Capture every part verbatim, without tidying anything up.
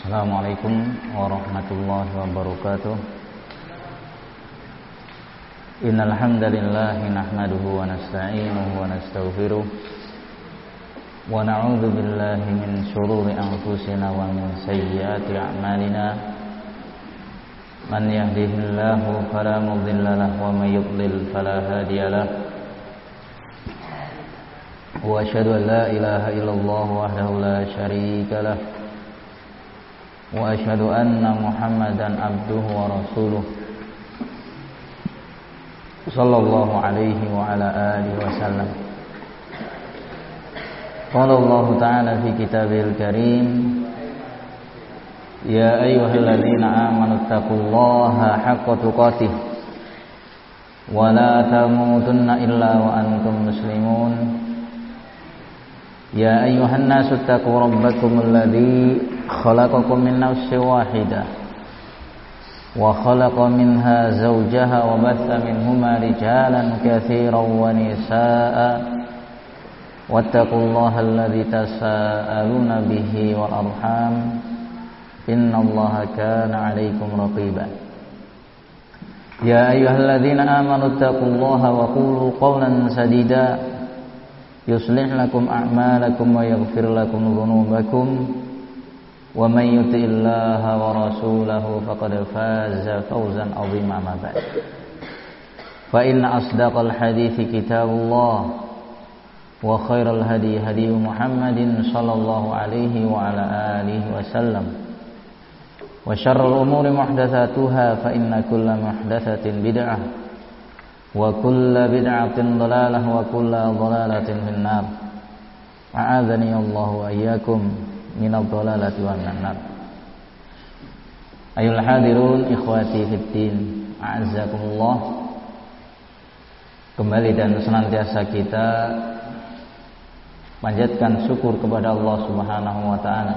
Assalamualaikum warahmatullahi wabarakatuh. Innal hamdalillah nahmaduhu wa nasta'inuhu wa nastaghfiruh wa na'udzu billahi min shururi anfusina wa min sayyiati a'malina. Man yahdihillahu fala mudilla lahu wa may yudlil fala hadiya lahu. Wa asyhadu an la ilaha illallah wahdahu la syarika lahu. Wa asyhadu anna Muhammadan abduhu wa rasuluh sallallahu alaihi wa ala alihi wa sallam. Qala Allah ta'ala fi kitabihil karim, ya ayyuhalladzina amanu taqullaha haqqa tuqatih wa la tamutunna illa wa antum muslimun. Ya ayyuhan nasu taqu rabbakumul ladzi khalaqakum min nafsin wahidah wa khalaqa minha zawjaha wa batha minhuma rijalan katsiran wa nisaa'a wattaqullaha alladzi tasaaluna bihi wal arham innallaha kana 'alaikum raqiba. Ya ayyuhalladzina amanu taqullaha wa qulu qawlan sadida yuslih lakum a'malakum wa yaghfir lakum dhunubakum wa may yuti'illaha wa rasulahu faqad faza fawzan 'azima. Ma ba'd. Fa inna asdaqal hadithi kitabullah wa khairal hadi hadi Muhammadin sallallahu alaihi wa ala alihi wasallam wa syarrul umuri muhdatsatuha fa inna kulla muhdatsatin bid'ah wa kullu bid'atin dhalalah wa kullu dhalalatin finnar. A'adzani Allah wa iyyakum minadh dhalalati wan nar. Ayul hadirun ikhwati fid din, a'azzakumullah. Kembali dan senantiasa kita panjatkan syukur kepada Allah Subhanahu wa taala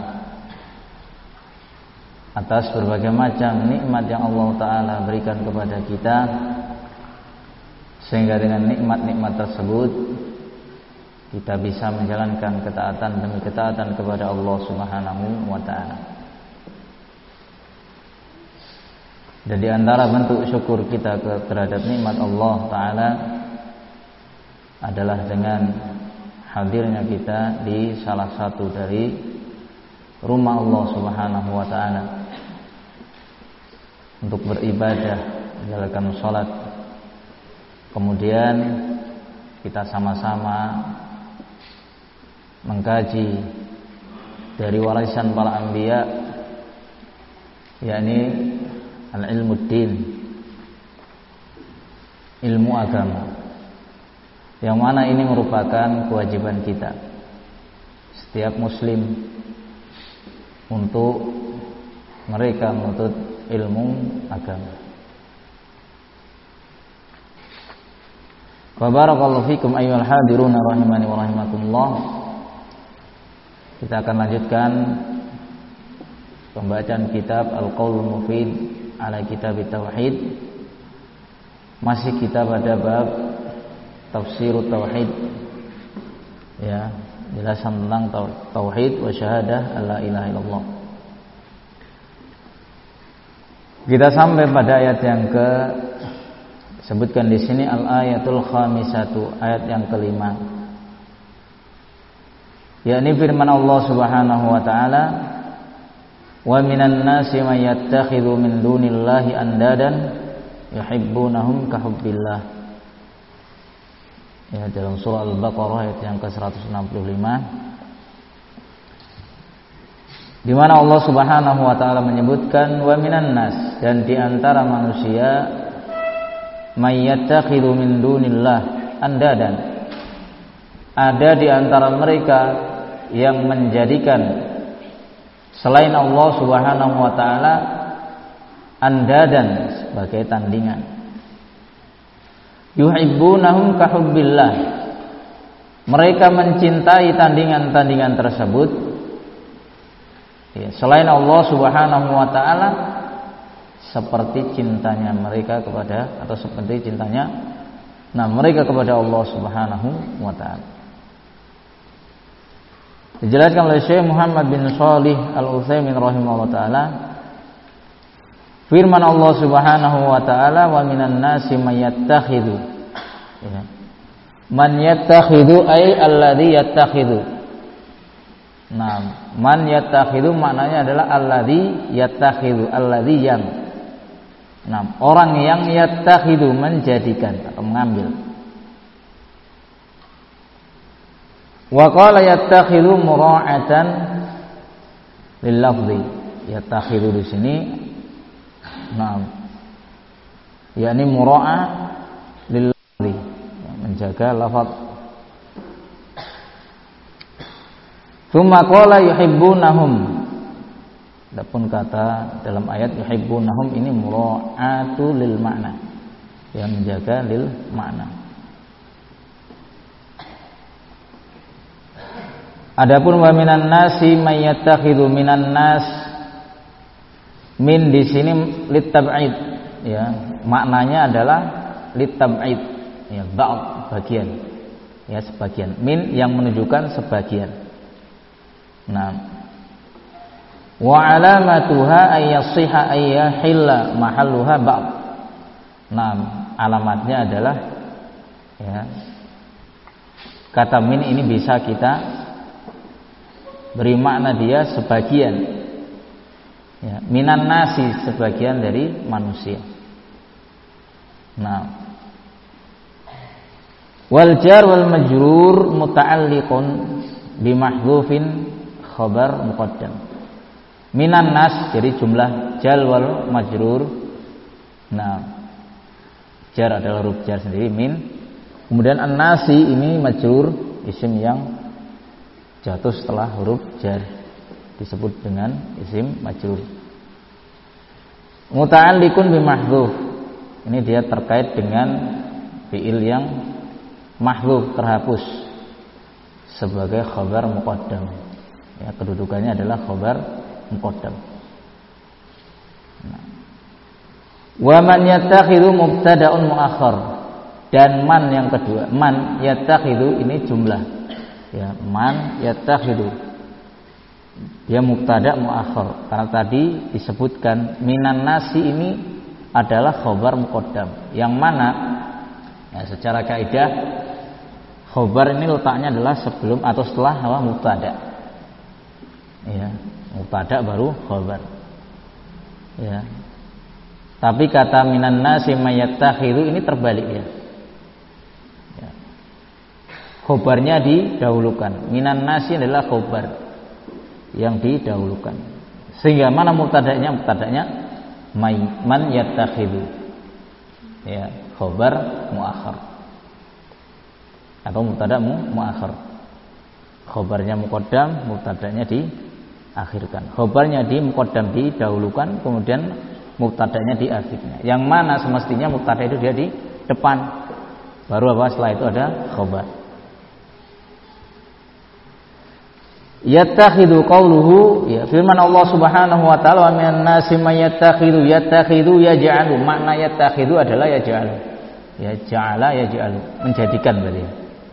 atas berbagai macam nikmat yang Allah taala berikan kepada kita, sehingga dengan nikmat-nikmat tersebut kita bisa menjalankan ketaatan demi ketaatan kepada Allah Subhanahu wa taala. Dan di antara bentuk syukur kita terhadap nikmat Allah taala adalah dengan hadirnya kita di salah satu dari rumah Allah Subhanahu wa taala untuk beribadah, menjalankan salat. Kemudian kita sama-sama mengkaji dari warisan para anbiya, yakni al-ilmu din, ilmu agama, yang mana ini merupakan kewajiban kita setiap muslim untuk mereka menuntut ilmu agama. Wa barakallahu fikum ayyuhal hadiruna rahimani wa rahimakumullah. Kita akan lanjutkan pembacaan kitab Al-Qaulul Mufid ala Kitab Tauhid. Masih kita pada bab tafsirut tauhid, ya, jelasan tentang tauhid wa syahadah alla ilaha illallah. Kita sampai pada ayat yang ke sebutkan di sini, al-ayatul khamisatu, ayat yang kelima, yakni firman Allah Subhanahu wa taala, wa minan nasi may yattakhidhu min dunillahi andadan yuhibbunahum ka hubbillah. Ya, dalam surah Al-Baqarah ayat yang ke seratus enam puluh lima, di mana Allah Subhanahu wa taala menyebutkan wa minan nas, dan di antara manusia, may yattakhidhu min dunillah andadan, ada di antara mereka yang menjadikan selain Allah Subhanahu wa taala andadan sebagai tandingan. Yuhibbunahum ka hubbillah, mereka mencintai tandingan-tandingan tersebut, ya, selain Allah Subhanahu wa taala, seperti cintanya mereka kepada, atau seperti cintanya nah mereka kepada Allah Subhanahu wa taala. Dijelaskan oleh Syekh Muhammad bin Shalih Al-Utsaimin rahimahullah taala, firman Allah Subhanahu wa taala, wa minan nasi may yattakhidhu, ya. Man yattakhidhu ay alladhi yattakhidhu. Nah, man yattakhidhu maknanya adalah alladhi yattakhidhu, alladhi yang. Nah, orang yang yattakhidhu menjadikan atau mengambil. Wa qala yattakhidhu mura'atan lil lafzi. Yattakhidhu di sini, nah, yakni mura'a lil lafzi, menjaga lafaz. Tsumma qala yuhibbunahum. Adapun kata dalam ayat yuhibbunahum ini mura'atu lil makna, yang menjaga lil makna. Adapun wa minan nasi may yattakhidhu, minan nas, min di sini litab'id, ya, maknanya adalah litab'id, ya, ba'd, bagian, ya, sebagian. Min yang menunjukkan sebagian. Nah, wa alamatuha ay yasiha ay yahilla mahalluha ba'd. Nah, alamatnya adalah, ya, kata min ini bisa kita beri makna dia sebagian, ya, minan nasi, sebagian dari manusia. Nah, wal jar wal majrur muta'alliqun bi mahdhufin khabar muqaddam. Minan nas jadi jumlah jar wal majrur. Nah, jar adalah huruf jar sendiri, min. Kemudian an-nasi ini majrur, isim yang jatuh setelah huruf jar, disebut dengan isim majrur. Muta'alliqun bi mahdhuf, ini dia terkait dengan fiil yang mahdhuf, terhapus, sebagai khabar muqaddam, ya, kedudukannya adalah khabar muqaddam. Nah. Wa man yattakhidhu mubtada'un muakhar, dan man yang kedua, man yattakhidhu ini jumlah, ya, man yattakhidhu, dia mubtada' muakhar, karena tadi disebutkan minan nasi ini adalah khabar muqaddam, yang mana, ya, secara kaidah khabar ini letaknya adalah sebelum atau setelah apa, mubtada', ya, mubtada' baru khabar, ya. Tapi kata minan nasi may yattakhidhu ini terbalik, ya. Khobarnya didahulukan. Minan nasi adalah khobar yang didahulukan. Sehingga mana mubtada'nya? Mubtada'nya man yattakhidhu, ya, khobar muakhar atau mubtada' muakhar. Khobarnya muqaddam, mubtada'nya diakhirkan. Khobarnya di muqaddam didahulukan, kemudian mubtada'nya diakhirkan. Yang mana semestinya mubtada' itu dia di depan, baru apa setelah itu ada khobar. Yattakhidhu qauluhu, ya, firman Allah Subhanahu wa taala, wa minan nasi may yattakhidhu, yattakhidhu yaj'alu, makna yattakhidhu adalah yaj'alu, ya, ja'ala yaj'alu, menjadikan berarti,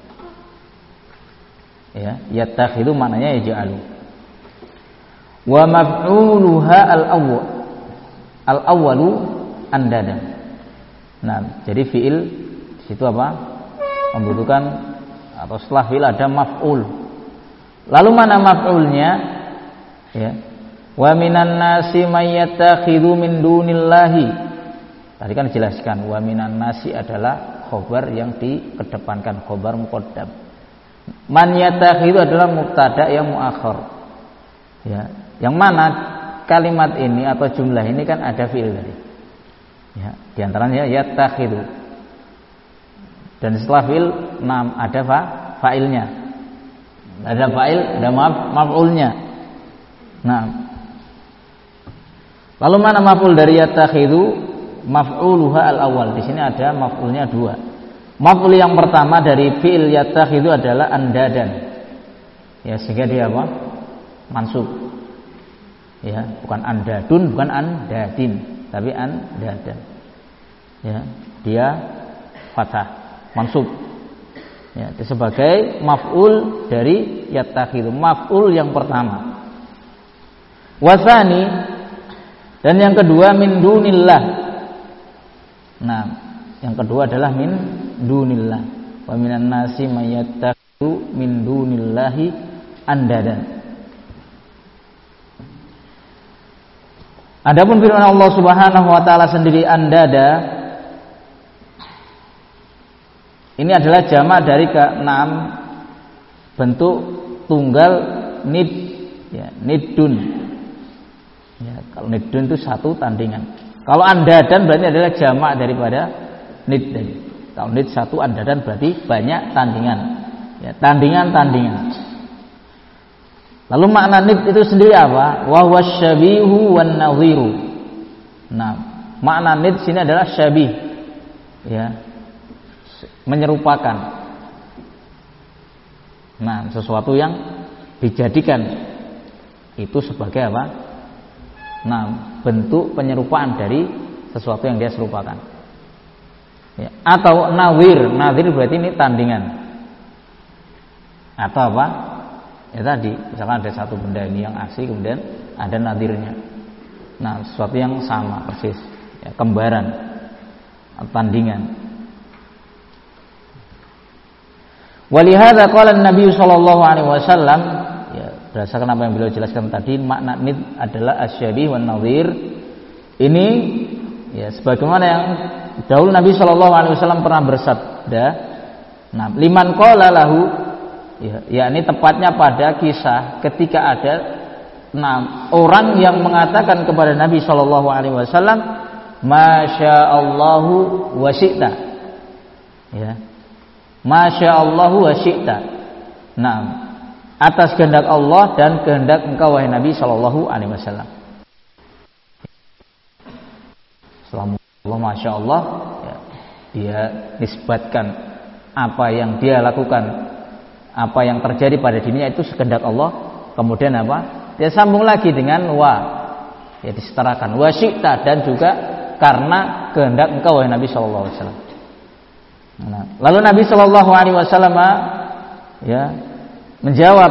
ya, yattakhidhu maknanya yaj'alu. Wa maf'uluha al-awwal, al-awwalu andada. Nah, jadi fiil di situ apa? Membutuhkan atau setelah fiil ada maf'ul. Lalu mana maf'ulnya? Ya. Wa minan nasi may yattakhidhu min dunillahi. Tadi kan dijelaskan wa minan nasi adalah khobar yang dikedepankan, khobar muqaddam. Man yattakhidhu adalah mubtada yang muakhar. Ya. Yang mana kalimat ini atau jumlah ini kan ada fi'il tadi. Ya, di antaranya yattakhidhu. Dan setelah fi'il nam ada fa, fa'ilnya. Ada fa'il, ada maf, maf'ulnya. Nah, lalu mana maf'ul dari yattakhidhu? Maf'uluha al-awwal. Di sini ada maf'ulnya dua. Maf'ul yang pertama dari fi'il yattakhidhu adalah andadan. Ya, sehingga dia apa? Mansub. Ya, bukan andadun, bukan andadin, tapi andadan. Ya, dia fathah, mansub. Ya, sebagai maf'ul dari yattakhidu, maf'ul yang pertama. Wasani, dan yang kedua min dunillah. Nah, yang kedua adalah min dunillah. Wa minan nasi may yattakhidu min dunillahi andadan. Adapun firman Allah Subhanahu wa taala sendiri andada, ini adalah jamak dari keenam bentuk tunggal nid, ya, nidun. Ya, kalau nidun itu satu tandingan. Kalau andadan berarti adalah jamak daripada nid. Kalau nid satu, andadan berarti banyak tandingan. Ya, tandingan-tandingan. Lalu makna nid itu sendiri apa? Wa huwa syabihu wan nadhiru. Nah, makna nid sini adalah syabih. Ya. Menyerupakan. Nah, sesuatu yang dijadikan itu sebagai apa? Nah, bentuk penyerupaan dari sesuatu yang dia serupakan. Ya. Atau nawir, nadhir berarti ini tandingan. Atau apa? Ya tadi, misalkan ada satu benda ini yang asli, kemudian ada nadhirnya. Nah, sesuatu yang sama persis, ya, kembaran, tandingan. Walihada qala Nabi sallallahu alaihi wasallam, ya, berdasarkan apa yang beliau jelaskan tadi, makna nid adalah asyabih wan nadhir. Ini ya sebagaimana yang dahulu Nabi sallallahu alaihi wasallam pernah bersabda, nah, liman qala lahu, ya, yakni tepatnya pada kisah ketika ada enam orang yang mengatakan kepada Nabi Shallallahu Alaihi Wasallam, Masya Allahu wa syi'ta, ya, Masya Allahu wa syi'ta. Nah, atas kehendak Allah dan kehendak engkau wahai Nabi Shallallahu Alaihi Wasallam. Selama Masya Allah, ya, dia nisbatkan apa yang dia lakukan, apa yang terjadi pada dirinya itu sekehendak Allah. Kemudian apa? Dia sambung lagi dengan wa, ya, disetarakan wa syi'ta, dan juga karena kehendak engkau wahai Nabi sallallahu alaihi wasallam. Nah, lalu Nabi sallallahu alaihi wasallam ya menjawab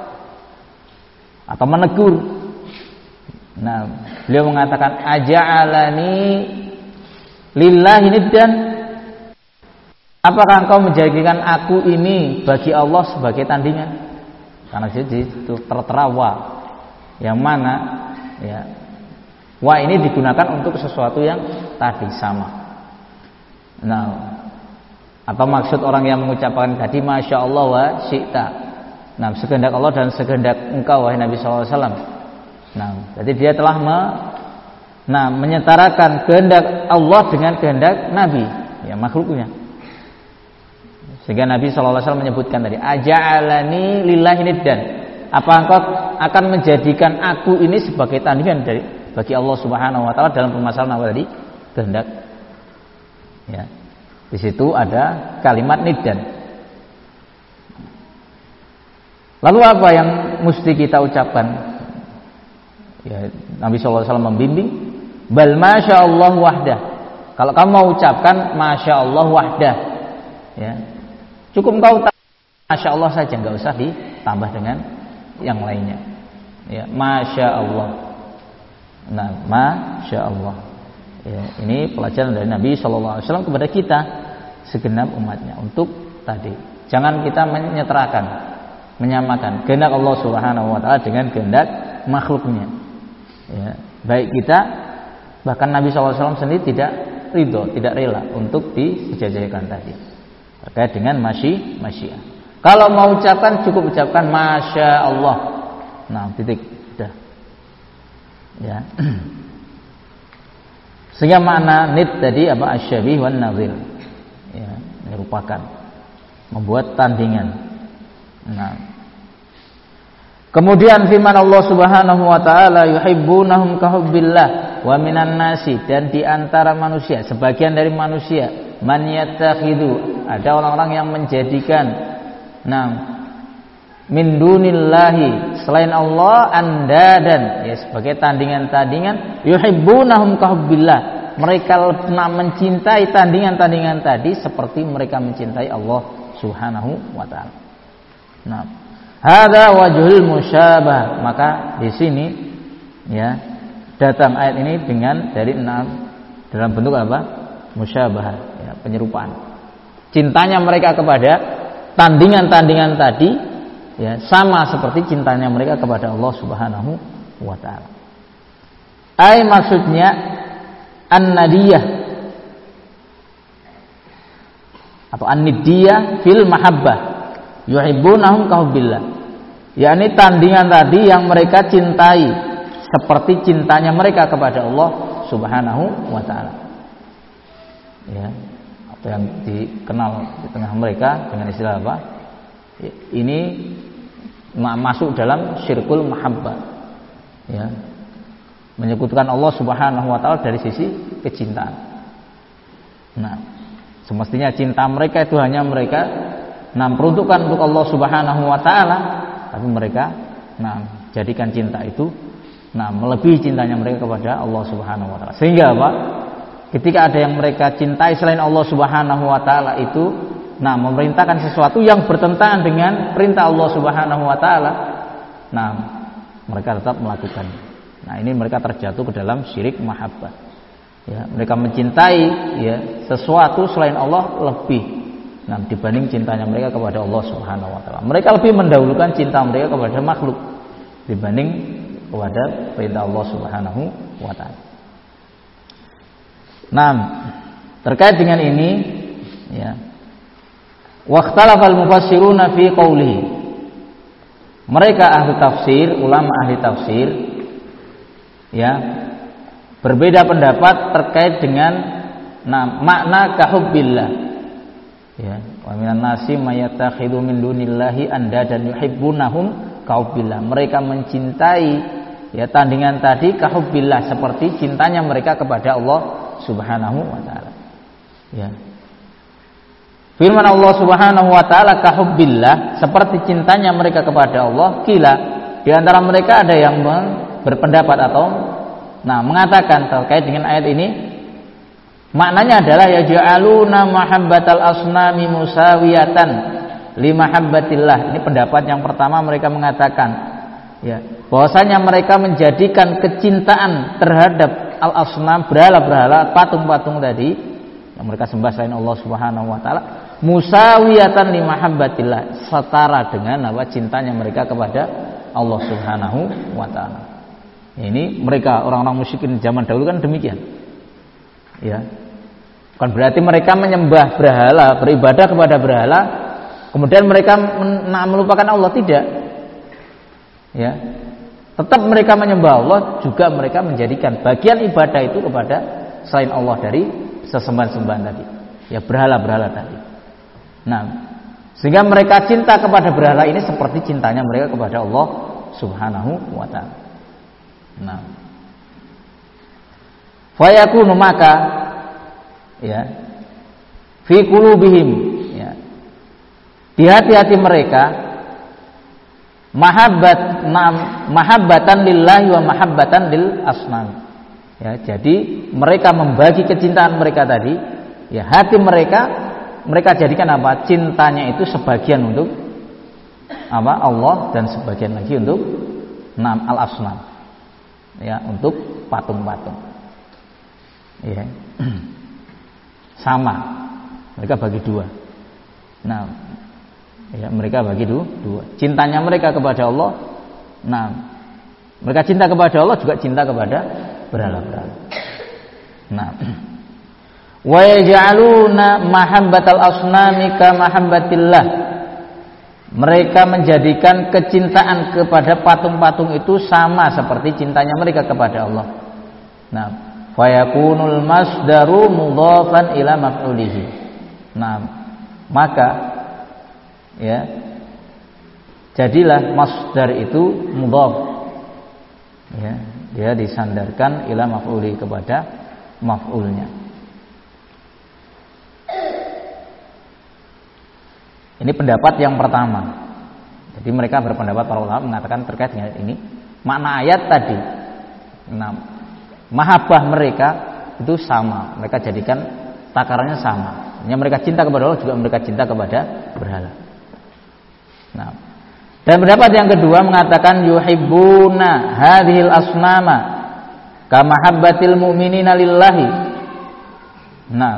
atau menegur. Nah, beliau mengatakan aja'alani lillahi niddan, apakah engkau menjadikan aku ini bagi Allah sebagai tandingan? Karena jadi itu tertera wa, yang mana ya wa ini digunakan untuk sesuatu yang tadi sama. Nah, atau maksud orang yang mengucapkan tadi Masya Allah wa syi'ta, nah, sekehendak Allah dan sekehendak engkau wahai Nabi sallallahu alaihi wasallam. Nah, jadi dia telah me, nah, menyetarakan kehendak Allah dengan kehendak Nabi, ya, makhluknya. Sehingga Nabi shallallahu alaihi wasallam menyebutkan tadi, aja'alani lillahi niddan, apa engkau akan menjadikan aku ini sebagai tandingan dari bagi Allah Subhanahu wa taala dalam permasalahan apa tadi? Kehendak. Ya. Di situ ada kalimat niddan. Lalu apa yang mesti kita ucapkan? Ya, Nabi shallallahu alaihi wasallam membimbing, bal masya Allah wahdah. Kalau kamu mau ucapkan masya Allah wahdah, ya, cukup engkau Masya Allah saja, nggak usah ditambah dengan yang lainnya. Ya, Masya Allah. Nah, Masya Allah. Ya, ini pelajaran dari Nabi Shallallahu Alaihi Wasallam kepada kita segenap umatnya untuk tadi. Jangan kita menyeterakan, menyamakan kehendak Allah Subhanahu Wa Taala dengan kehendak makhluknya. Ya, baik kita, bahkan Nabi Shallallahu Alaihi Wasallam sendiri tidak ridho, tidak rela untuk disejajarkan tadi terkait dengan masyi, masyiah. Kalau mau ucapkan cukup ucapkan Masya Allah. Nah, titik, sudah. Ya. Sehingga makna nid tadi apa? Asyabih wan nadhir. Ya, merupakan membuat tandingan. Nah. Kemudian firman Allah Subhanahu wa taala, yuhibbunahum kahubbillah wa minan nasi, dan di antara manusia, sebagian dari manusia, man yattakhidhu, ada orang-orang yang menjadikan nah min dunillahi, selain Allah, andadan, ya, sebagai tandingan-tandingan, yuhibbunahum kahubbillah, mereka mencintai tandingan-tandingan tadi seperti mereka mencintai Allah Subhanahu wa taala. Nah, hadza wajhul musyabah. Maka di sini ya datang ayat ini dengan dari enam dalam bentuk apa? Musyabah, ya, penyerupaan. Cintanya mereka kepada tandingan-tandingan tadi ya sama seperti cintanya mereka kepada Allah Subhanahu wa taala. Ai maksudnya an-nadiyah atau an-nidiyah fil mahabbah yuhibbunahum kahubbillah, yakni tandingan tadi yang mereka cintai seperti cintanya mereka kepada Allah Subhanahu wa taala. Ya, apa yang dikenal di tengah mereka dengan istilah apa? Ini masuk dalam syirkul mahabbah. Ya. Menyekutukan Allah Subhanahu wa taala dari sisi kecintaan. Nah, semestinya cinta mereka itu hanya mereka nah peruntukan untuk Allah Subhanahu wa taala, tapi mereka nah jadikan cinta itu nah melebihi cintanya mereka kepada Allah Subhanahu wa taala. Sehingga apa? Ketika ada yang mereka cintai selain Allah Subhanahu wa taala itu nah memerintahkan sesuatu yang bertentangan dengan perintah Allah Subhanahu wa taala, nah mereka tetap melakukannya. Nah, ini mereka terjatuh ke dalam syirik mahabbah. Ya, mereka mencintai ya sesuatu selain Allah lebih nah dibanding cintanya mereka kepada Allah Subhanahu wa taala. Mereka lebih mendahulukan cinta mereka kepada makhluk dibanding kepada perintah Allah Subhanahu wa taala. Nah, terkait dengan ini ya waqtalafal mufassiruna fi qawlihi. Mereka ahli tafsir, ulama ahli tafsir ya berbeda pendapat terkait dengan nah, makna kahubbillah ya wa minan nasi mayattakhidhu min dunillahi andadan yuhibbunahum kahubbillah. Mereka mencintai ya tandingan tadi kahubbillah seperti cintanya mereka kepada Allah Subhanahu wa taala. Ya. Firman Allah Subhanahu wa taala kahubbillah seperti cintanya mereka kepada Allah. Kila di antara mereka ada yang berpendapat atau nah mengatakan terkait dengan ayat ini maknanya adalah yaj'aluna mahabbatal asnami musawiyatan li mahabbatillah. Ini pendapat yang pertama, mereka mengatakan ya bahwasanya mereka menjadikan kecintaan terhadap al-asnam, berhala-berhala, patung-patung tadi yang mereka sembah selain Allah Subhanahu wa taala musawiyatan li mahabbatillah, setara dengan apa cintanya mereka kepada Allah Subhanahu wa taala. Ini mereka orang-orang musyrikin zaman dahulu kan demikian. Ya. Bukan berarti mereka menyembah berhala, beribadah kepada berhala, kemudian mereka melupakan Allah, tidak. Ya. Tetap mereka menyembah Allah, juga mereka menjadikan bagian ibadah itu kepada selain Allah dari sesembahan-sembahan tadi. Ya, berhala-berhala tadi. Nah, sehingga mereka cinta kepada berhala ini seperti cintanya mereka kepada Allah Subhanahu wa taala. Nah, fayakunu maka ya fi qulubihim ya di hati-hati mereka mahabbat nam, mahabbatan lillahi wa mahabbatan lil asnam. Ya, jadi mereka membagi kecintaan mereka tadi, ya hati mereka mereka jadikan apa? Cintanya itu sebagian untuk apa? Allah dan sebagian lagi untuk nam al-asnam. Ya, untuk patung-patung. Ya. Sama. Mereka bagi dua. Nah, ya mereka bagi dua, dua. Cintanya mereka kepada Allah. Nah, mereka cinta kepada Allah juga cinta kepada berhala-berhala. Nah, wa yaj'aluna mahabbatal asnami ka mahabbatillah. Mereka menjadikan kecintaan kepada patung-patung itu sama seperti cintanya mereka kepada Allah. Nah, fayakunul masdaru mudhafan ila maf'ulihi. Nah, maka ya jadilah masdar itu mudhaf. Ya, dia disandarkan ila maf'uli kepada maf'ulnya. Ini pendapat yang pertama. Jadi mereka berpendapat, para ulama mengatakan terkait dengan ini makna ayat tadi. Nah, mahabbah mereka itu sama. Mereka jadikan takarannya sama. Yang mereka cinta kepada Allah juga mereka cinta kepada berhala. Nah, dan pendapat yang kedua mengatakan yuhibbuna hadhil asnama kama habbatil mu'minina lillahi. Nah,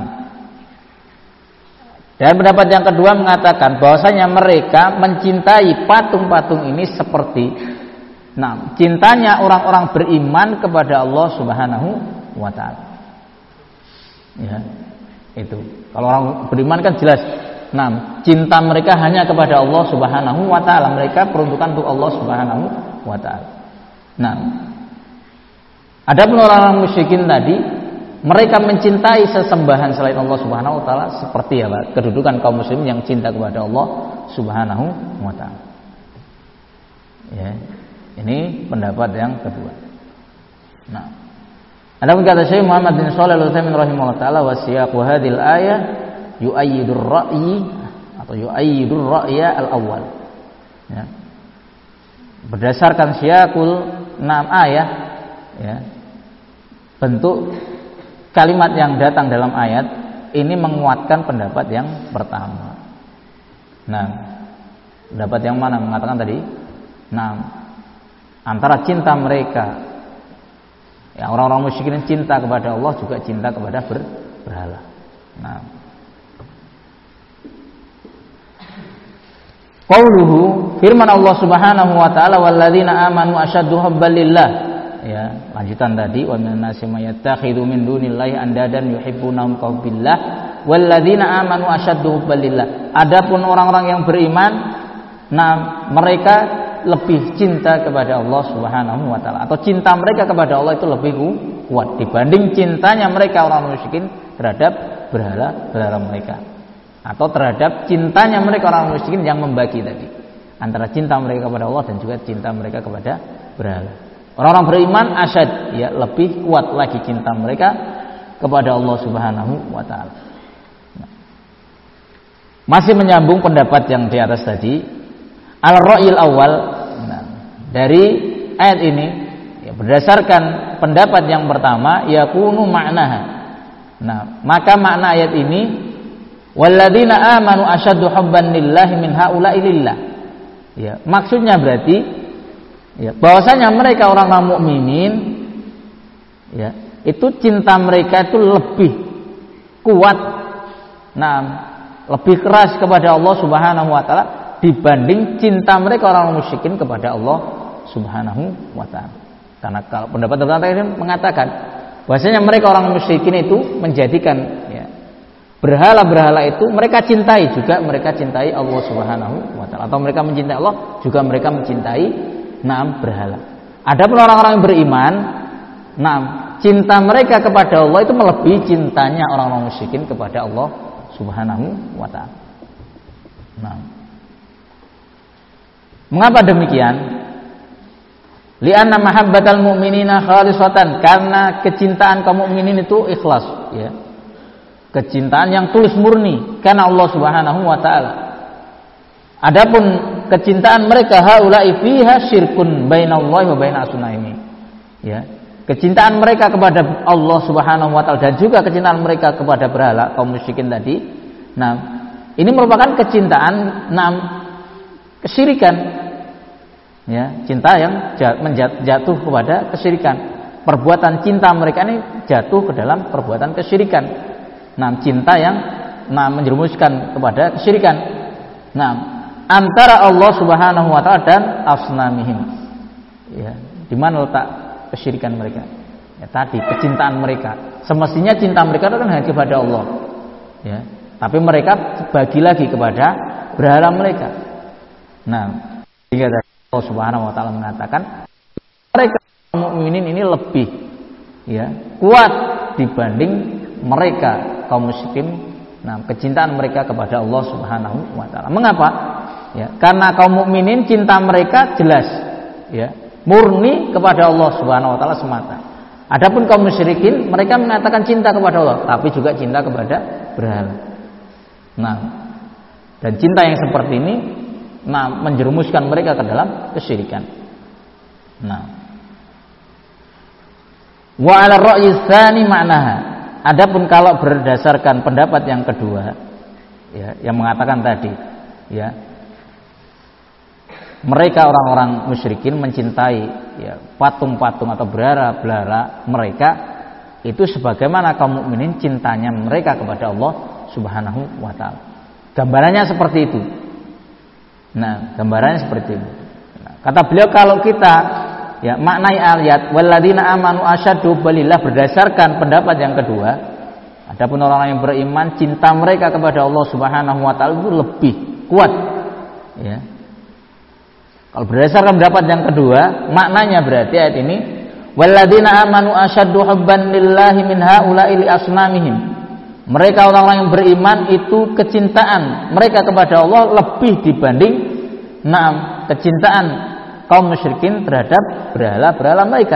dan pendapat yang kedua mengatakan bahwasanya mereka mencintai patung-patung ini seperti nah, cintanya orang-orang beriman kepada Allah Subhanahu wa taala. Ya, itu. Kalau orang beriman kan jelas. Nah, cinta mereka hanya kepada Allah Subhanahu wa taala. Mereka peruntukan untuk Allah Subhanahu wa taala. Nah, adapun orang-orang musyrikin tadi, mereka mencintai sesembahan selain Allah Subhanahu wa taala seperti apa? Kedudukan kaum muslimin yang cinta kepada Allah Subhanahu wa taala. Ya. Ini pendapat yang kedua. Nah, adapun kata Syekh Muhammad bin Shalih Al-Utsaimin rahimahullah taala wa siyaqu hadhil ayah yu'ayyidur ra'yi atau yu'ayyidur ra'ya al-awwal. Ya. Berdasarkan siyaqul enam ayat ya. Bentuk kalimat yang datang dalam ayat ini menguatkan pendapat yang pertama. Nah, pendapat yang mana mengatakan tadi? Nah, antara cinta mereka ya orang-orang musyrikin cinta kepada Allah juga cinta kepada ber, berhala. Nah, qauluhu firman Allah Subhanahu wa taala walladzina amanu asyaddu hubban lillah. Ya, lanjutan tadi wa minan nasi may yattakhidhu min dunillahi andadan yuhibbunahum ka hubbillah walladzina amanu asyaddu hubban lillah. Adapun orang-orang yang beriman nah mereka lebih cinta kepada Allah Subhanahu wa taala atau cinta mereka kepada Allah itu lebih kuat dibanding cintanya mereka orang musyrikin terhadap berhala-berhala mereka atau terhadap cintanya mereka orang musyrikin yang membagi tadi antara cinta mereka kepada Allah dan juga cinta mereka kepada berhala. Orang-orang beriman asyad ya lebih kuat lagi cinta mereka kepada Allah Subhanahu wa taala. Nah, masih menyambung pendapat yang di atas tadi al-ra'yil awal. Nah, dari ayat ini ya, berdasarkan pendapat yang pertama yakunu ma'naha. Nah, maka makna ayat ini walladzina amanu asyaddu hubban lillahi min haula'i lillah. Ya, maksudnya berarti ya, bahwasanya mereka orang-orang mukminin ya, itu cinta mereka itu lebih kuat. Nah, lebih keras kepada Allah Subhanahu wa taala dibanding cinta mereka orang musyrikin kepada Allah Subhanahu wa taala. Karena kalau pendapat tertentu ini mengatakan bahwasanya mereka orang musyrikin itu menjadikan ya, berhala-berhala itu mereka cintai juga mereka cintai Allah Subhanahu wa taala atau mereka mencintai Allah juga mereka mencintai naam berhala. Adapun orang-orang yang beriman, naam cinta mereka kepada Allah itu melebihi cintanya orang-orang musyrikin kepada Allah Subhanahu wa taala. Nah, mengapa demikian? Li'anna mahabbatal mu'minina khalisatan, karena kecintaan kaum mukminin itu ikhlas, ya. Kecintaan yang tulus murni karena Allah Subhanahu wa taala. Adapun kecintaan mereka haula'i fiha syirkun bainallahi wa baina asnaimi. Ya. Kecintaan mereka kepada Allah Subhanahu wa taala dan juga kecintaan mereka kepada berhala kaum musyrikin tadi. Nah, ini merupakan kecintaan nam kesyirikan. Ya, cinta yang jatuh kepada kesyirikan. Perbuatan cinta mereka ini jatuh ke dalam perbuatan kesyirikan. Nah, cinta yang nah menjerumuskan kepada kesyirikan. Nah, antara Allah Subhanahu wa taala dan asnamihim. Ya, di mana letak kesyirikan mereka? Ya, tadi kecintaan mereka. Semestinya cinta mereka itu kan hanya kepada Allah. Ya, tapi mereka bagi lagi kepada berhala mereka. Nah, hingga Allah Subhanahu wa taala mengatakan mereka mukminin ini lebih ya, kuat dibanding mereka kaum musyrikin. Nah, kecintaan mereka kepada Allah Subhanahu wa taala. Mengapa? Ya, karena kaum mukminin cinta mereka jelas ya, murni kepada Allah Subhanahu wa taala semata. Adapun kaum musyrikin mereka mengatakan cinta kepada Allah tapi juga cinta kepada berhala. Nah, dan cinta yang seperti ini nah menjerumuskan mereka ke dalam kesyirikan. Nah, wa 'ala ar-ra'yi tsani ma'naha. adapun kalau berdasarkan pendapat yang kedua, ya, yang mengatakan tadi, ya, mereka orang-orang musyrikin mencintai, ya, patung-patung atau berhala-berhala mereka itu sebagaimana kaum mukminin cintanya mereka kepada Allah Subhanahu wa taala. Gambarannya seperti itu. Nah, gambarannya seperti itu. Nah, kata beliau kalau kita, ya, maknai ayat walladzina amanu asyaddu billah berdasarkan pendapat yang kedua, adapun orang yang beriman cinta mereka kepada Allah Subhanahu wa taala itu lebih kuat, ya. Kalau berdasarkan pendapat yang kedua, maknanya berarti ayat ini walladzina amanu asyaddu hubban lillahi min haula'i li asnamihim. Mereka orang-orang yang beriman itu kecintaan mereka kepada Allah lebih dibanding enam kecintaan kaum musyrikin terhadap berhala-berhala mereka.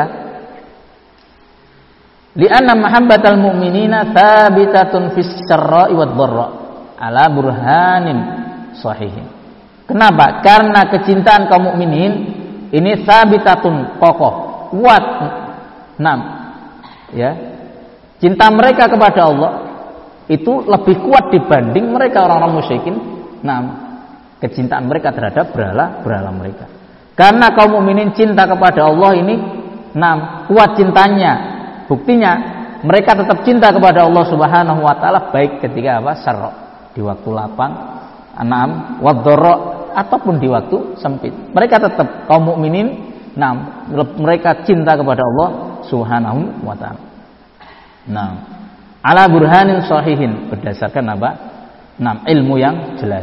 Li'anna mahabbatal mu'minina thabitatun fis syarra'i wad dharra ala burhanin sahihin. Kenapa? Karena kecintaan kaum mukminin ini thabitatun, kokoh, kuat. enam Ya. Cinta mereka kepada Allah itu lebih kuat dibanding mereka orang-orang musyrikin. enam Kecintaan mereka terhadap berhala-berhala mereka. Karena kaum mukminin cinta kepada Allah ini enam kuat cintanya. Buktinya mereka tetap cinta kepada Allah Subhanahu wa taala baik ketika apa? Syarra, di waktu lapang, enam wadh-dharra ataupun di waktu sempit. Mereka tetap kaum mukminin enam mereka cinta kepada Allah Subhanahu wa taala. Nah, ala burhanin sahihin berdasarkan apa? enam ilmu yang jelas.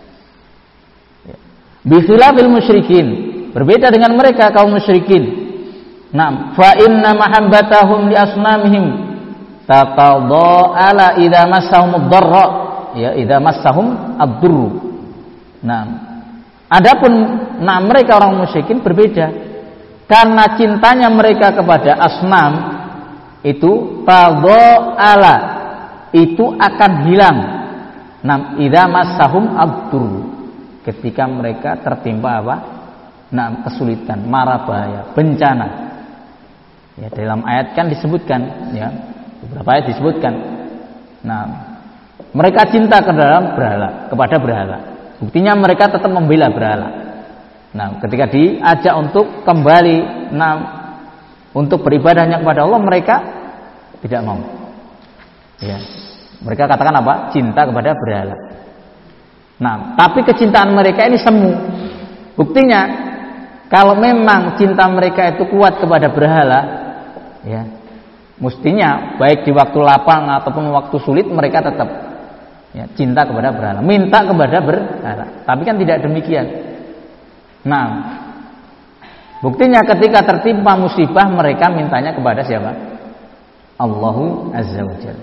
Bi khilafil musyrikin, berbeda dengan mereka kaum musyrikin. Naam, fa inna mahabbatahum li asnamihim tatadhaala idza massahum ad-dharra, ya, idza massahum ad-durr. Naam. Adapun nah mereka orang musyrikin berbeda. Karena cintanya mereka kepada asnam itu tadhaala, itu akan hilang. Naam, idza massahum ad-durr. Ketika mereka tertimpa apa? Nah, kesulitan, mara bahaya, bencana. Ya, dalam ayat kan disebutkan, ya, beberapa ayat disebutkan. Nah, mereka cinta ke dalam berhala, kepada berhala. Buktinya mereka tetap membela berhala. Nah, ketika diajak untuk kembali, nah, untuk beribadahnya kepada Allah, mereka tidak mau. Ya, mereka katakan apa? Cinta kepada berhala. Nah, tapi kecintaan mereka ini semu. Buktinya, kalau memang cinta mereka itu kuat kepada berhala, ya, mestinya baik di waktu lapang ataupun waktu sulit mereka tetap, ya, cinta kepada berhala, minta kepada berhala. Tapi kan tidak demikian. Nah, buktinya ketika tertimpa musibah mereka mintanya kepada siapa? Allahu Azza wa Jalla.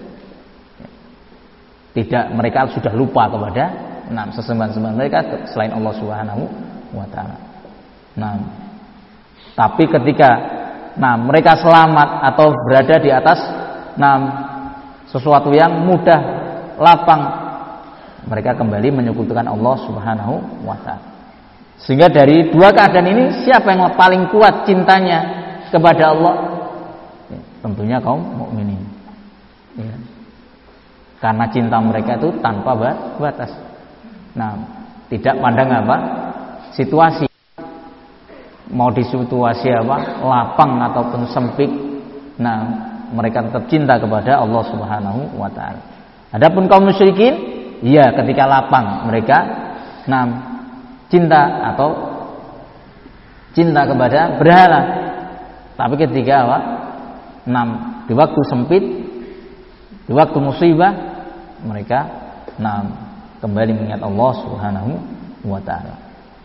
Tidak, mereka sudah lupa kepada nah, sesembahan-sembahan mereka selain Allah Subhanahu wa taala. Nah, tapi ketika nah mereka selamat atau berada di atas nah sesuatu yang mudah, lapang, mereka kembali menyekutukan Allah Subhanahu wa taala. Sehingga dari dua keadaan ini siapa yang paling kuat cintanya kepada Allah? Ya, tentunya kaum mukminin. Ya. Karena cinta mereka itu tanpa batas. Nah, tidak pandang apa? Situasi. Mau di situasi apa? Lapang ataupun sempit. Nah, mereka tetap cinta kepada Allah Subhanahu wa taala. Adapun kaum musyrikin, iya ketika lapang mereka nah cinta atau cinta kepada berhala. Tapi ketika apa? Nah, di waktu sempit, di waktu musibah, mereka nah kembali mengingat Allah Subhanahu wa taala.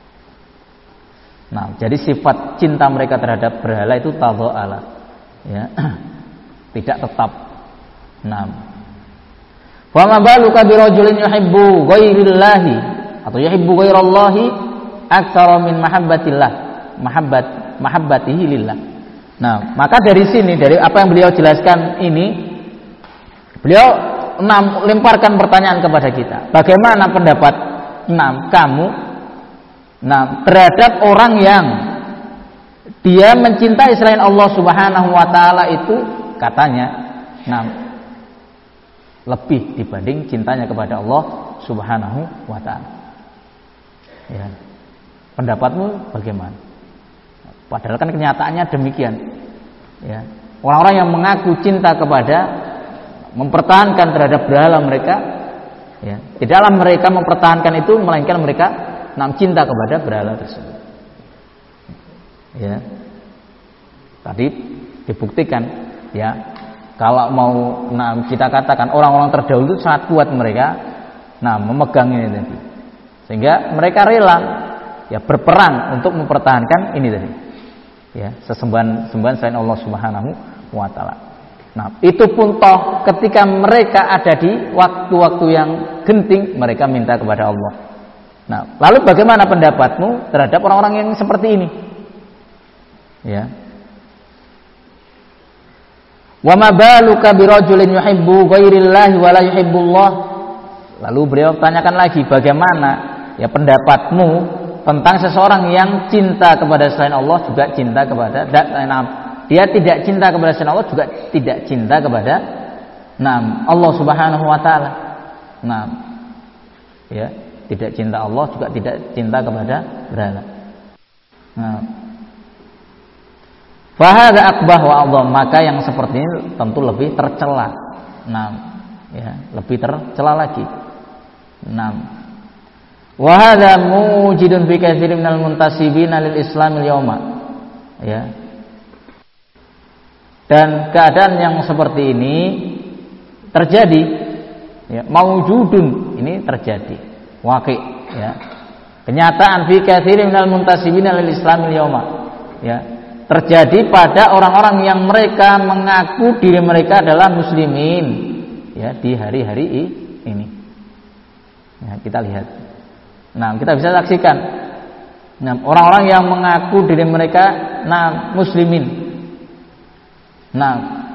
Nah, jadi sifat cinta mereka terhadap berhala itu tadhaala, ya. Tidak tetap. Nah, fa ma baluka bi rajulin yuhibbu ghairillahi atau yuhibbu ghairallahi aktsara min mahabbatillah, mahabbat mahabbatihi lillah. Nah, maka dari sini, dari apa yang beliau jelaskan ini, beliau enam lemparkan pertanyaan kepada kita. Bagaimana pendapat enam kamu enam terhadap orang yang dia mencintai selain Allah Subhanahu wa taala itu katanya enam lebih dibanding cintanya kepada Allah Subhanahu wa taala. Ya. Pendapatmu bagaimana? Padahal kan kenyataannya demikian. Ya. Orang-orang yang mengaku cinta kepada, mempertahankan terhadap berhala mereka, ya, di dalam mereka mempertahankan itu melainkan mereka nam cinta kepada berhala tersebut. Ya. Tadi dibuktikan, ya, kalau mau nah, kita katakan orang-orang terdahulu itu sangat kuat mereka, nah memegang ini tadi, sehingga mereka rela ya berperang untuk mempertahankan ini tadi, ya, sesembahan-sembahan selain Allah Subhanahu wa taala. Nah, itu pun toh ketika mereka ada di waktu-waktu yang genting mereka minta kepada Allah. Nah, lalu bagaimana pendapatmu terhadap orang-orang yang seperti ini? Ya. Wa ma baluka birajulin yuhibbu ghairillahi wa la yuhibbullah. Lalu beliau tanyakan lagi, bagaimana ya pendapatmu tentang seseorang yang cinta kepada selain Allah juga cinta kepada dia tidak cinta kepada selain Allah juga tidak cinta kepada nam Allah Subhanahu wa taala. Nah, ya, tidak cinta Allah juga tidak cinta kepada berhala. Nah, fahadha akbah wa a'dham, maka yang seperti ini tentu lebih tercela. Nah, ya, lebih tercela lagi. Nah, wa hadza mujidun fi katsirin minal muntasibina lil Islamil yauma. Ya. Dan keadaan yang seperti ini terjadi, ya, maujudun, ini terjadi, waqi', ya. Kenyataan fi katsirin minal muntasibina lil Islamil yauma. Ya. Terjadi pada orang-orang yang mereka mengaku diri mereka adalah muslimin, ya, di hari-hari ini. Ya, kita lihat. Nah, kita bisa saksikan. Nah, orang-orang yang mengaku diri mereka nah muslimin. Nah,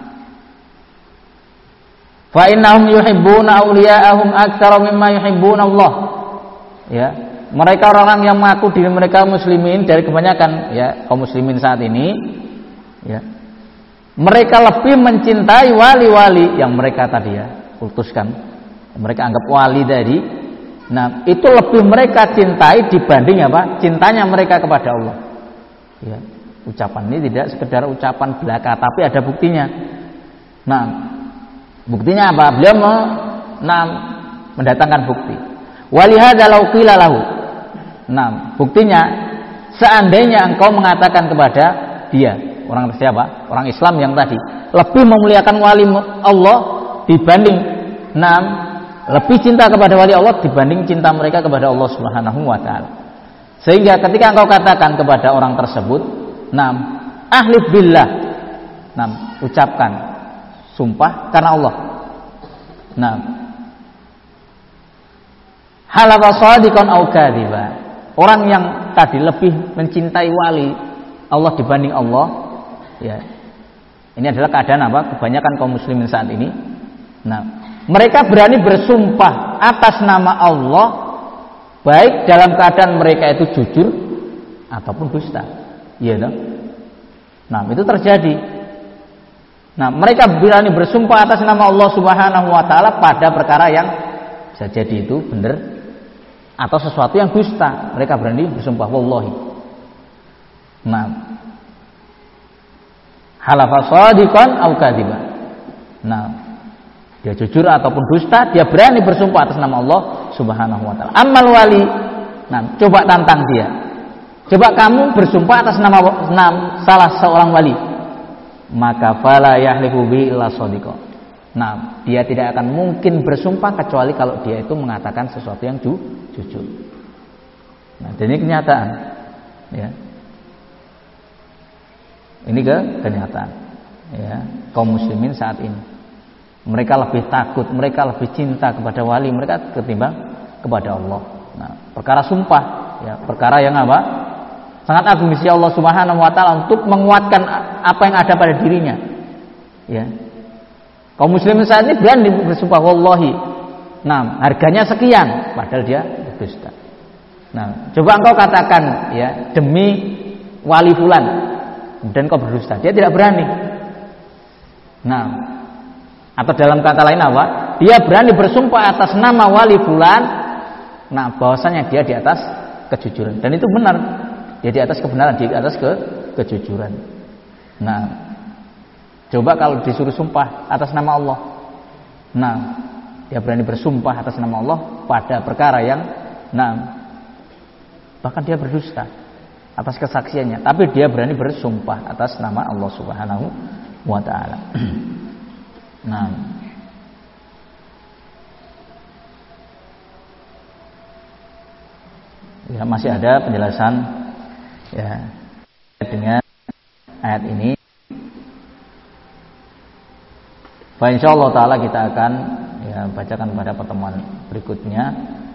fa innahum yuhibbuna awliya'ahum aktsara mimma yuhibbuna Allah. Ya. Mereka orang-orang yang mengaku diri mereka muslimin dari kebanyakan ya kaum muslimin saat ini, ya, mereka lebih mencintai wali-wali yang mereka tadi ya kultuskan, mereka anggap wali tadi. Nah, itu lebih mereka cintai dibanding apa? Cintanya mereka kepada Allah. Ya, ucapan ini tidak sekedar ucapan belaka, tapi ada buktinya. Nah, buktinya apa? Beliau mau nah, mendatangkan bukti. Walihadza law qila lahu. Nah, buktinya seandainya engkau mengatakan kepada dia, orang siapa? Orang Islam yang tadi lebih memuliakan wali Allah dibanding enam, lebih cinta kepada wali Allah dibanding cinta mereka kepada Allah Subhanahu wa taala. Sehingga ketika engkau katakan kepada orang tersebut, enam, ahlif billah. Enam, ucapkan sumpah karena Allah. Enam, halafa shadiqan au kadziba. Orang yang tadi lebih mencintai wali Allah dibanding Allah, ya. Ini adalah keadaan apa? Kebanyakan kaum muslimin saat ini. Nah, mereka berani bersumpah atas nama Allah baik dalam keadaan mereka itu jujur ataupun dusta. Iya toh? Nah, itu terjadi. Nah, mereka berani bersumpah atas nama Allah Subhanahu wa taala pada perkara yang bisa jadi itu benar atau sesuatu yang dusta, mereka berani bersumpah wallahi. Nah, halafa shadiqan au kadziban. Nah, dia jujur ataupun dusta, dia berani bersumpah atas nama Allah Subhanahu wa taala. Amal wali, nah, coba tantang dia. Coba kamu bersumpah atas nama, nama salah seorang wali. Maka fala yahlifu bi illa shadiqan. Nah, dia tidak akan mungkin bersumpah kecuali kalau dia itu mengatakan sesuatu yang ju, jujur. Nah, ini kenyataan, ya. Ini ke kenyataan, ya. Kaum muslimin saat ini, mereka lebih takut, mereka lebih cinta kepada wali mereka ketimbang kepada Allah. Nah, perkara sumpah, ya, perkara yang apa? Sangat agung di sisi Allah Subhanahu wa taala untuk menguatkan apa yang ada pada dirinya, ya. Kaum muslimin saat ini berani bersumpah wallahi, nah, harganya sekian, padahal dia berdusta. Nah, coba engkau katakan ya demi wali fulan, dan kau berdusta, dia tidak berani. Nah, atau dalam kata lain apa? dia berani bersumpah atas nama wali fulan, nah bahwasanya dia di atas kejujuran, dan itu benar, dia di atas kebenaran, di atas ke kejujuran. Nah, coba kalau disuruh sumpah atas nama Allah, nah dia berani bersumpah atas nama Allah pada perkara yang, nah bahkan dia berdusta atas kesaksiannya, tapi dia berani bersumpah atas nama Allah Subhanahu wa taala. Nah, ya masih ada penjelasan ya dengan ayat ini. Fa insyaallah taala kita akan ya bacakan pada pertemuan berikutnya.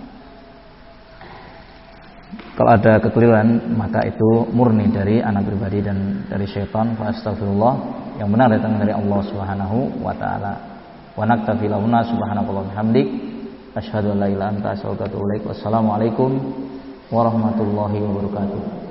Kalau ada kekeliruan maka itu murni dari anak pribadi dan dari syaitan. Fa astagfirullah, yang benar datang dari Allah Subhanahu wa taala. Wa naktafi lahuna subhanallahi hamdik asyhadu an la ilaha illa anta astaghfiruka wa atubu ilaik. Wassalamualaikum warahmatullahi wabarakatuh.